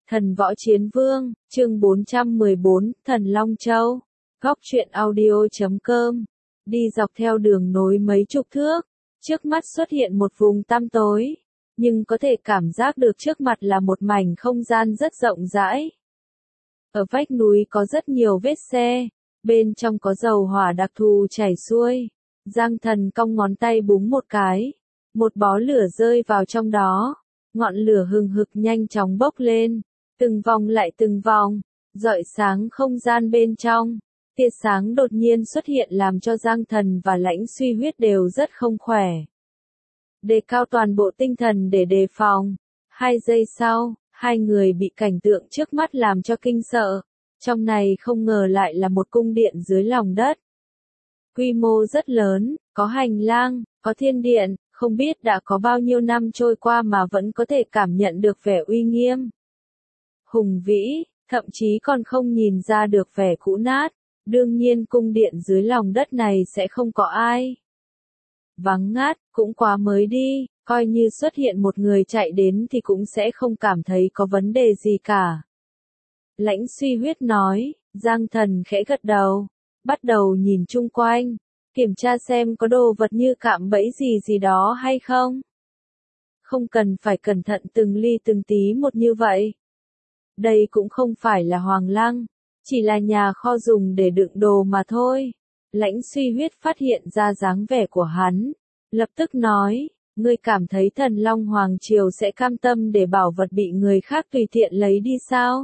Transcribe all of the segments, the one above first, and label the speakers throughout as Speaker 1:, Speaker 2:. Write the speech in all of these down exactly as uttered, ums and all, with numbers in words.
Speaker 1: Thần Võ Chiến Vương, chương bốn trăm mười bốn, Thần Long Châu. Góc truyện audio chấm com. Đi dọc theo đường nối mấy chục thước, trước mắt xuất hiện một vùng tăm tối, nhưng có thể cảm giác được trước mặt là một mảnh không gian rất rộng rãi. Ở vách núi có rất nhiều vết xe, bên trong có dầu hỏa đặc thù chảy xuôi. Giang Thần cong ngón tay búng một cái, một bó lửa rơi vào trong đó, ngọn lửa hừng hực nhanh chóng bốc lên, từng vòng lại từng vòng, rọi sáng không gian bên trong. Tia sáng đột nhiên xuất hiện làm cho Giang Thần và Lãnh Suy Huyết đều rất không khỏe. Đề cao toàn bộ tinh thần để đề phòng. Hai giây sau, hai người bị cảnh tượng trước mắt làm cho kinh sợ. Trong này không ngờ lại là một cung điện dưới lòng đất. Quy mô rất lớn, có hành lang, có thiên điện, không biết đã có bao nhiêu năm trôi qua mà vẫn có thể cảm nhận được vẻ uy nghiêm. Hùng vĩ, thậm chí còn không nhìn ra được vẻ cũ nát. Đương nhiên cung điện dưới lòng đất này sẽ không có ai. Vắng ngát, cũng quá mới đi, coi như xuất hiện một người chạy đến thì cũng sẽ không cảm thấy có vấn đề gì cả. Lãnh Suy Huyết nói. Giang Thần khẽ gật đầu, bắt đầu nhìn chung quanh, kiểm tra xem có đồ vật như cạm bẫy gì gì đó hay không. Không cần phải cẩn thận từng ly từng tí một như vậy. Đây cũng không phải là Hoàng Lăng, chỉ là nhà kho dùng để đựng đồ mà thôi. Lãnh Suy Huyết phát hiện ra dáng vẻ của hắn, lập tức nói, ngươi cảm thấy Thần Long Hoàng Triều sẽ cam tâm để bảo vật bị người khác tùy tiện lấy đi sao?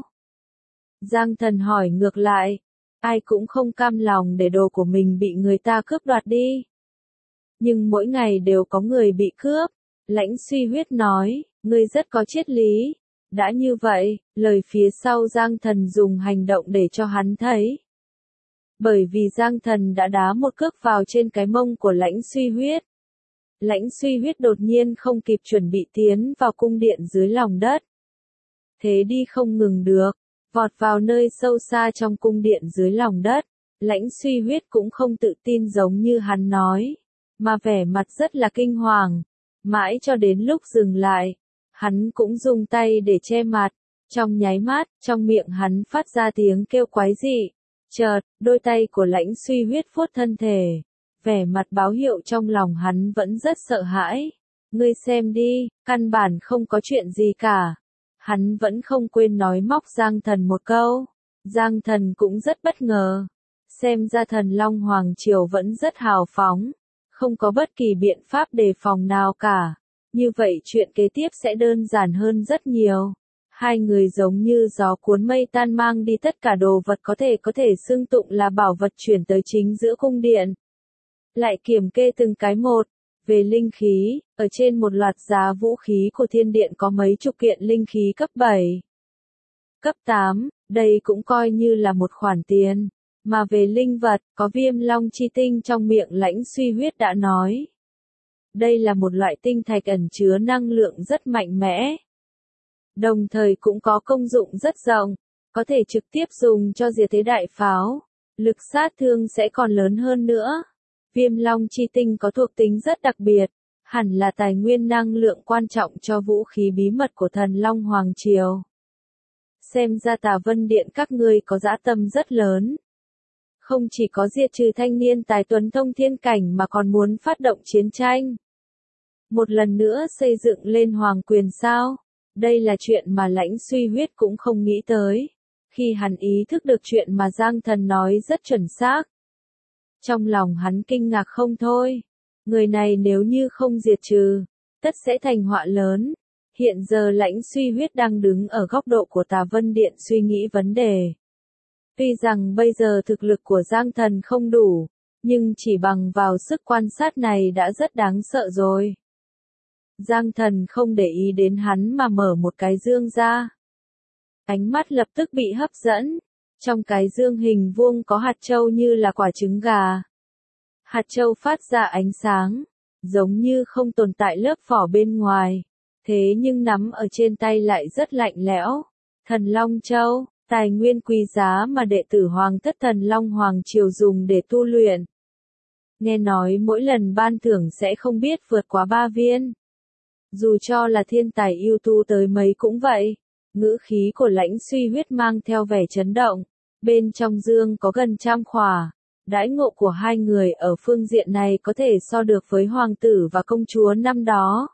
Speaker 1: Giang Thần hỏi ngược lại, ai cũng không cam lòng để đồ của mình bị người ta cướp đoạt đi. Nhưng mỗi ngày đều có người bị cướp. Lãnh Suy Huyết nói, ngươi rất có triết lý. Đã như vậy, lời phía sau Giang Thần dùng hành động để cho hắn thấy. Bởi vì Giang Thần đã đá một cước vào trên cái mông của Lãnh Suy Huyết. Lãnh Suy Huyết đột nhiên không kịp chuẩn bị tiến vào cung điện dưới lòng đất. Thế đi không ngừng được, vọt vào nơi sâu xa trong cung điện dưới lòng đất. Lãnh Suy Huyết cũng không tự tin giống như hắn nói, mà vẻ mặt rất là kinh hoàng. Mãi cho đến lúc dừng lại, hắn cũng dùng tay để che mặt. Trong nháy mắt, trong miệng hắn phát ra tiếng kêu quái dị. Chợt, đôi tay của Lãnh Suy Huyết vuốt thân thể. Vẻ mặt báo hiệu trong lòng hắn vẫn rất sợ hãi. Ngươi xem đi, căn bản không có chuyện gì cả. Hắn vẫn không quên nói móc Giang Thần một câu. Giang Thần cũng rất bất ngờ. Xem ra Thần Long Hoàng Triều vẫn rất hào phóng. Không có bất kỳ biện pháp đề phòng nào cả. Như vậy chuyện kế tiếp sẽ đơn giản hơn rất nhiều. Hai người giống như gió cuốn mây tan mang đi tất cả đồ vật có thể có thể xưng tụng là bảo vật chuyển tới chính giữa cung điện. Lại kiểm kê từng cái một. Về linh khí, ở trên một loạt giá vũ khí của thiên điện có mấy chục kiện linh khí cấp bảy. Cấp tám, đây cũng coi như là một khoản tiền. Mà về linh vật, có Viêm Long chi tinh trong miệng Lãnh Suy Huyết đã nói. Đây là một loại tinh thạch ẩn chứa năng lượng rất mạnh mẽ. Đồng thời cũng có công dụng rất rộng, có thể trực tiếp dùng cho diệt thế đại pháo. Lực sát thương sẽ còn lớn hơn nữa. Viêm Long chi tinh có thuộc tính rất đặc biệt, hẳn là tài nguyên năng lượng quan trọng cho vũ khí bí mật của Thần Long Hoàng Triều. Xem ra Tà Vân Điện các ngươi có dã tâm rất lớn. Không chỉ có diệt trừ thanh niên tài tuấn thông thiên cảnh mà còn muốn phát động chiến tranh. Một lần nữa xây dựng lên hoàng quyền sao? Đây là chuyện mà Lãnh Suy Huyết cũng không nghĩ tới. Khi hắn ý thức được chuyện mà Giang Thần nói rất chuẩn xác. Trong lòng hắn kinh ngạc không thôi. Người này nếu như không diệt trừ, tất sẽ thành họa lớn. Hiện giờ Lãnh Suy Huyết đang đứng ở góc độ của Tà Vân Điện suy nghĩ vấn đề. Tuy rằng bây giờ thực lực của Giang Thần không đủ, nhưng chỉ bằng vào sức quan sát này đã rất đáng sợ rồi. Giang Thần không để ý đến hắn mà mở một cái dương ra. Ánh mắt lập tức bị hấp dẫn. Trong cái dương hình vuông có hạt châu như là quả trứng gà. Hạt châu phát ra ánh sáng, giống như không tồn tại lớp vỏ bên ngoài. Thế nhưng nắm ở trên tay lại rất lạnh lẽo. Thần Long Châu, tài nguyên quý giá mà đệ tử Hoàng thất Thần Long Hoàng Triều dùng để tu luyện. Nghe nói mỗi lần ban thưởng sẽ không biết vượt quá ba viên. Dù cho là thiên tài ưu tú tới mấy cũng vậy. Ngữ khí của Lãnh Suy Huyết mang theo vẻ chấn động. Bên trong dương có gần trăm khỏa. Đãi ngộ của hai người ở phương diện này có thể so được với hoàng tử và công chúa năm đó.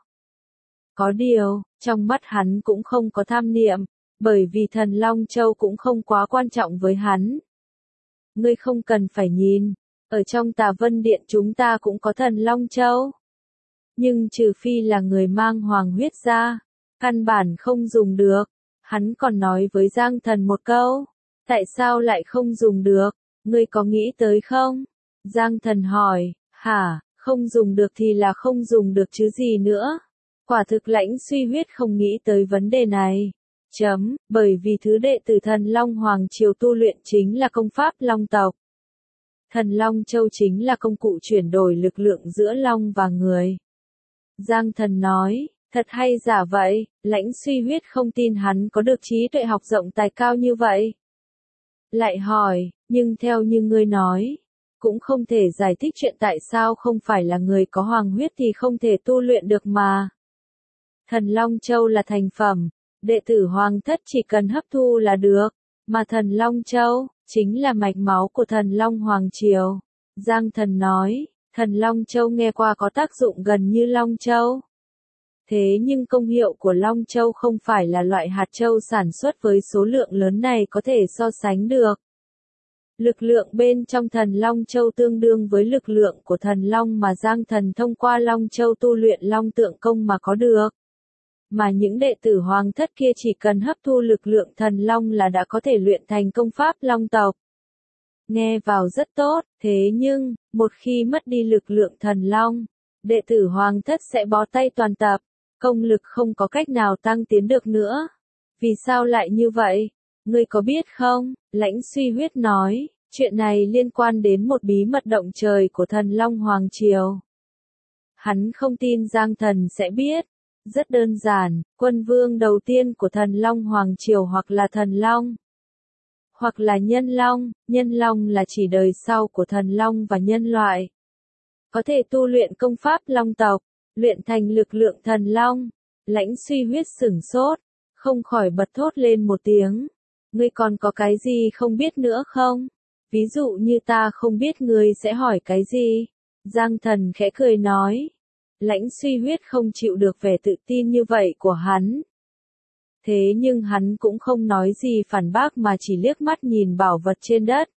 Speaker 1: Có điều, trong mắt hắn cũng không có tham niệm, bởi vì thần Long Châu cũng không quá quan trọng với hắn. Ngươi không cần phải nhìn, ở trong Tà Vân Điện chúng ta cũng có thần Long Châu. Nhưng trừ phi là người mang hoàng huyết ra, căn bản không dùng được. Hắn còn nói với Giang Thần một câu, tại sao lại không dùng được, ngươi có nghĩ tới không? Giang Thần hỏi, hả, không dùng được thì là không dùng được chứ gì nữa. Quả thực Lãnh Suy Huyết không nghĩ tới vấn đề này. Chấm, bởi vì thứ đệ tử thần Long Hoàng Triều tu luyện chính là công pháp Long tộc. Thần Long Châu chính là công cụ chuyển đổi lực lượng giữa Long và người. Giang Thần nói, thật hay giả vậy, Lãnh Suy Huyết không tin hắn có được trí tuệ học rộng tài cao như vậy. Lại hỏi, nhưng theo như ngươi nói, cũng không thể giải thích chuyện tại sao không phải là người có hoàng huyết thì không thể tu luyện được mà. Thần Long Châu là thành phẩm, đệ tử hoàng thất chỉ cần hấp thu là được, mà thần Long Châu chính là mạch máu của thần Long Hoàng Triều. Giang Thần nói, thần Long Châu nghe qua có tác dụng gần như Long Châu. Thế nhưng công hiệu của Long Châu không phải là loại hạt châu sản xuất với số lượng lớn này có thể so sánh được. Lực lượng bên trong thần Long Châu tương đương với lực lượng của thần Long mà Giang Thần thông qua Long Châu tu luyện Long Tượng Công mà có được. Mà những đệ tử hoàng thất kia chỉ cần hấp thu lực lượng thần Long là đã có thể luyện thành công pháp Long tộc. Nghe vào rất tốt, thế nhưng, một khi mất đi lực lượng thần Long, đệ tử hoàng thất sẽ bó tay toàn tập, công lực không có cách nào tăng tiến được nữa. Vì sao lại như vậy? Ngươi có biết không? Lãnh Suy Huyết nói, chuyện này liên quan đến một bí mật động trời của thần Long Hoàng Triều. Hắn không tin Giang Thần sẽ biết. Rất đơn giản, quân vương đầu tiên của thần Long Hoàng Triều hoặc là thần Long, hoặc là nhân Long. Nhân Long là chỉ đời sau của thần Long và nhân loại. Có thể tu luyện công pháp Long tộc, luyện thành lực lượng thần Long. Lãnh Suy Huyết sửng sốt, không khỏi bật thốt lên một tiếng. Ngươi còn có cái gì không biết nữa không? Ví dụ như ta không biết ngươi sẽ hỏi cái gì? Giang Thần khẽ cười nói. Lãnh Suy Huyết không chịu được vẻ tự tin như vậy của hắn. Thế nhưng hắn cũng không nói gì phản bác mà chỉ liếc mắt nhìn bảo vật trên đất.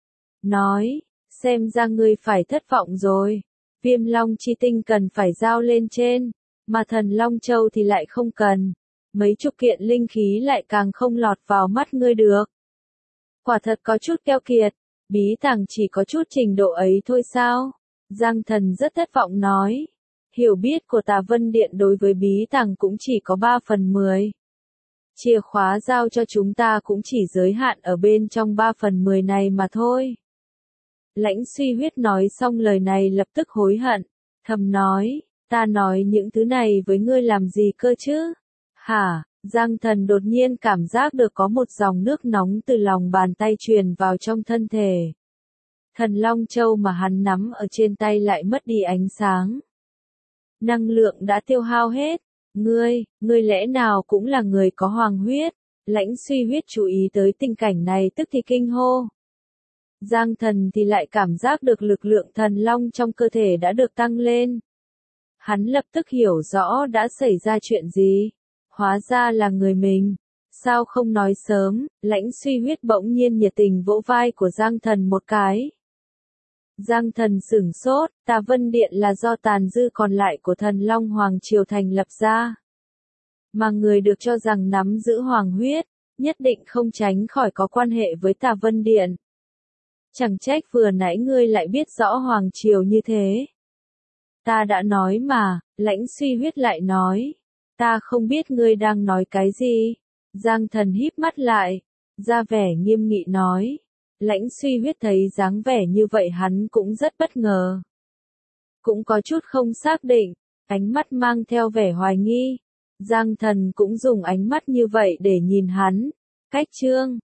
Speaker 1: Nói, xem ra ngươi phải thất vọng rồi. Viêm Long chi tinh cần phải giao lên trên, mà thần Long Châu thì lại không cần. Mấy chục kiện linh khí lại càng không lọt vào mắt ngươi được. Quả thật có chút keo kiệt, bí tàng chỉ có chút trình độ ấy thôi sao? Giang Thần rất thất vọng nói. Hiểu biết của Tà Vân Điện đối với bí tàng cũng chỉ có ba phần mười. Chìa khóa giao cho chúng ta cũng chỉ giới hạn ở bên trong ba phần mười này mà thôi. Lãnh Suy Huyết nói xong lời này lập tức hối hận, thầm nói, ta nói những thứ này với ngươi làm gì cơ chứ? Hả? Giang Thần đột nhiên cảm giác được có một dòng nước nóng từ lòng bàn tay truyền vào trong thân thể. Thần Long Châu mà hắn nắm ở trên tay lại mất đi ánh sáng. Năng lượng đã tiêu hao hết. Ngươi, ngươi lẽ nào cũng là người có hoàng huyết? Lãnh Suy Huyết chú ý tới tình cảnh này tức thì kinh hô. Giang Thần thì lại cảm giác được lực lượng thần long trong cơ thể đã được tăng lên. Hắn lập tức hiểu rõ đã xảy ra chuyện gì. Hóa ra là người mình. Sao không nói sớm? Lãnh Suy Huyết bỗng nhiên nhiệt tình vỗ vai của Giang Thần một cái. Giang Thần sửng sốt, Tà Vân Điện là do tàn dư còn lại của thần Long Hoàng Triều thành lập ra. Mà người được cho rằng nắm giữ hoàng huyết, nhất định không tránh khỏi có quan hệ với Tà Vân Điện. Chẳng trách vừa nãy ngươi lại biết rõ Hoàng Triều như thế. Ta đã nói mà, Lãnh Suy Huyết lại nói. Ta không biết ngươi đang nói cái gì. Giang Thần híp mắt lại, ra vẻ nghiêm nghị nói. Lãnh Suy Huyết thấy dáng vẻ như vậy hắn cũng rất bất ngờ. Cũng có chút không xác định, ánh mắt mang theo vẻ hoài nghi. Giang Thần cũng dùng ánh mắt như vậy để nhìn hắn. Cách chương